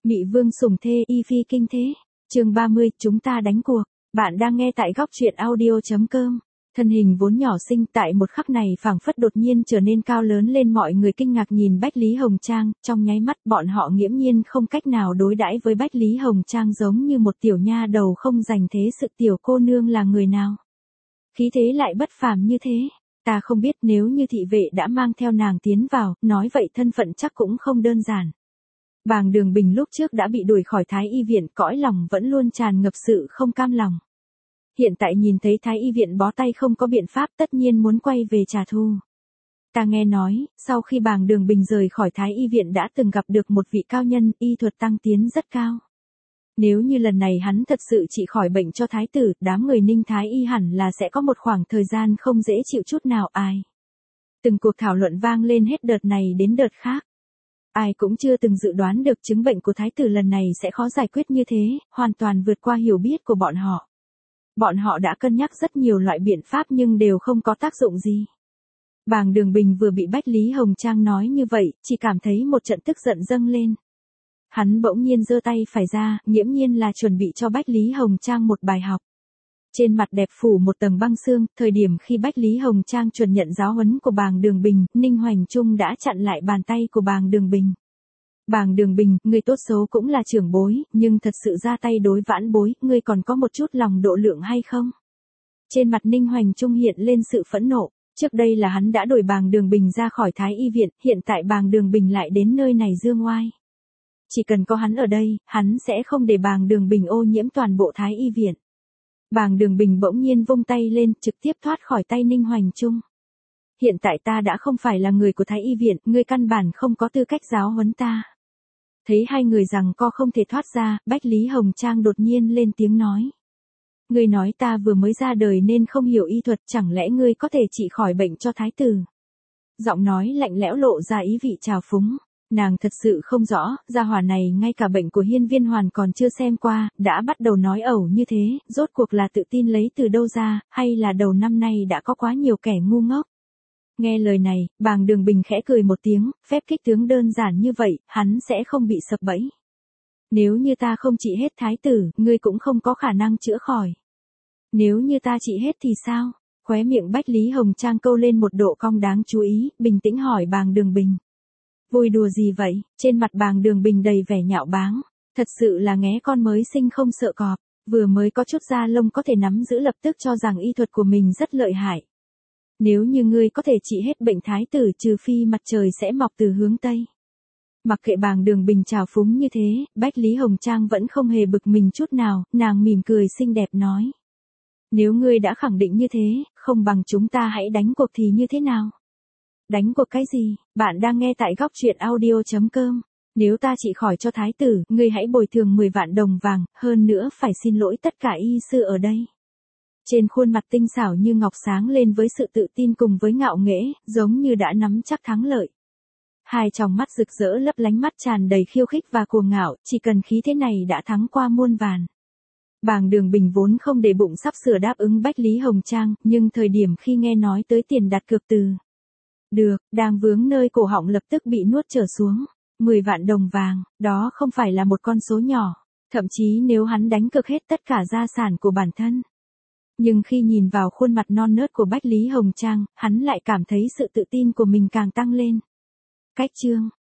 Mị vương sủng thê y phi kinh thế. Chương 30, chúng ta đánh cuộc. Bạn đang nghe tại góc truyện audio.com. Thân hình vốn nhỏ xinh tại một khắc này phảng phất đột nhiên trở nên cao lớn lên, mọi người kinh ngạc nhìn Bách Lý Hồng Trang, trong nháy mắt bọn họ nghiễm nhiên không cách nào đối đãi với Bách Lý Hồng Trang, giống như một tiểu nha đầu không dành thế sự. Tiểu cô nương là người nào? Khí thế lại bất phàm như thế. Ta không biết, nếu như thị vệ đã mang theo nàng tiến vào, nói vậy thân phận chắc cũng không đơn giản. Bàng Đường Bình lúc trước đã bị đuổi khỏi Thái Y viện, cõi lòng vẫn luôn tràn ngập sự không cam lòng. Hiện tại nhìn thấy Thái Y viện bó tay không có biện pháp, tất nhiên muốn quay về trả thù. Ta nghe nói, sau khi Bàng Đường Bình rời khỏi Thái Y viện đã từng gặp được một vị cao nhân, y thuật tăng tiến rất cao. Nếu như lần này hắn thật sự trị khỏi bệnh cho thái tử, đám người Ninh Thái Y hẳn là sẽ có một khoảng thời gian không dễ chịu chút nào. Ai? Từng cuộc thảo luận vang lên hết đợt này đến đợt khác. Ai cũng chưa từng dự đoán được chứng bệnh của thái tử lần này sẽ khó giải quyết như thế, hoàn toàn vượt qua hiểu biết của bọn họ. Bọn họ đã cân nhắc rất nhiều loại biện pháp nhưng đều không có tác dụng gì. Bàng Đường Bình vừa bị Bách Lý Hồng Trang nói như vậy, chỉ cảm thấy một trận tức giận dâng lên. Hắn bỗng nhiên giơ tay phải ra, nghiễm nhiên là chuẩn bị cho Bách Lý Hồng Trang một bài học. Trên mặt đẹp phủ một tầng băng xương, thời điểm khi Bách Lý Hồng Trang chuẩn nhận giáo huấn của Bàng Đường Bình, Ninh Hoành Trung đã chặn lại bàn tay của Bàng Đường Bình. Bàng Đường Bình, người tốt xấu cũng là trưởng bối, nhưng thật sự ra tay đối vãn bối, ngươi còn có một chút lòng độ lượng hay không? Trên mặt Ninh Hoành Trung hiện lên sự phẫn nộ. Trước đây là hắn đã đuổi Bàng Đường Bình ra khỏi Thái Y viện, hiện tại Bàng Đường Bình lại đến nơi này dương oai. Chỉ cần có hắn ở đây, hắn sẽ không để Bàng Đường Bình ô nhiễm toàn bộ Thái Y viện. Bàng Đường Bình bỗng nhiên vung tay lên, trực tiếp thoát khỏi tay Ninh Hoành Trung. Hiện tại ta đã không phải là người của Thái Y viện, ngươi căn bản không có tư cách giáo huấn ta. Thấy hai người giằng co không thể thoát ra, Bách Lý Hồng Trang đột nhiên lên tiếng nói. Ngươi nói ta vừa mới ra đời nên không hiểu y thuật, chẳng lẽ ngươi có thể trị khỏi bệnh cho thái tử? Giọng nói lạnh lẽo lộ ra ý vị trào phúng. Nàng thật sự không rõ, gia hỏa này ngay cả bệnh của Hiên Viên Hoàn còn chưa xem qua, đã bắt đầu nói ẩu như thế, rốt cuộc là tự tin lấy từ đâu ra, hay là đầu năm nay đã có quá nhiều kẻ ngu ngốc. Nghe lời này, Bàng Đường Bình khẽ cười một tiếng, phép kích tướng đơn giản như vậy, hắn sẽ không bị sập bẫy. Nếu như ta không trị hết thái tử, ngươi cũng không có khả năng chữa khỏi. Nếu như ta trị hết thì sao? Khóe miệng Bách Lý Hồng Trang câu lên một độ cong đáng chú ý, bình tĩnh hỏi Bàng Đường Bình. Vui đùa gì vậy? Trên mặt Bàng Đường Bình đầy vẻ nhạo báng. Thật sự là nghé con mới sinh không sợ cọp, vừa mới có chút da lông có thể nắm giữ lập tức cho rằng y thuật của mình rất lợi hại. Nếu như ngươi có thể trị hết bệnh thái tử, trừ phi mặt trời sẽ mọc từ hướng Tây. Mặc kệ Bàng Đường Bình trào phúng như thế, Bách Lý Hồng Trang vẫn không hề bực mình chút nào, nàng mỉm cười xinh đẹp nói. Nếu ngươi đã khẳng định như thế, không bằng chúng ta hãy đánh cuộc thì như thế nào? Đánh cuộc cái gì? Bạn đang nghe tại góc truyện audio.com. Nếu ta trị khỏi cho thái tử, ngươi hãy bồi thường 10 vạn đồng vàng, hơn nữa phải xin lỗi tất cả y sư ở đây. Trên khuôn mặt tinh xảo như ngọc sáng lên với sự tự tin cùng với ngạo nghễ, giống như đã nắm chắc thắng lợi. Hai tròng mắt rực rỡ lấp lánh, mắt tràn đầy khiêu khích và cuồng ngạo, chỉ cần khí thế này đã thắng qua muôn vàn. Bàng Đường Bình vốn không để bụng sắp sửa đáp ứng Bách Lý Hồng Trang, nhưng thời điểm khi nghe nói tới tiền đặt cược từ được, đang vướng nơi cổ họng lập tức bị nuốt trở xuống. 10 vạn đồng vàng, đó không phải là một con số nhỏ, thậm chí nếu hắn đánh cược hết tất cả gia sản của bản thân. Nhưng khi nhìn vào khuôn mặt non nớt của Bách Lý Hồng Trang, hắn lại cảm thấy sự tự tin của mình càng tăng lên. Cách chương,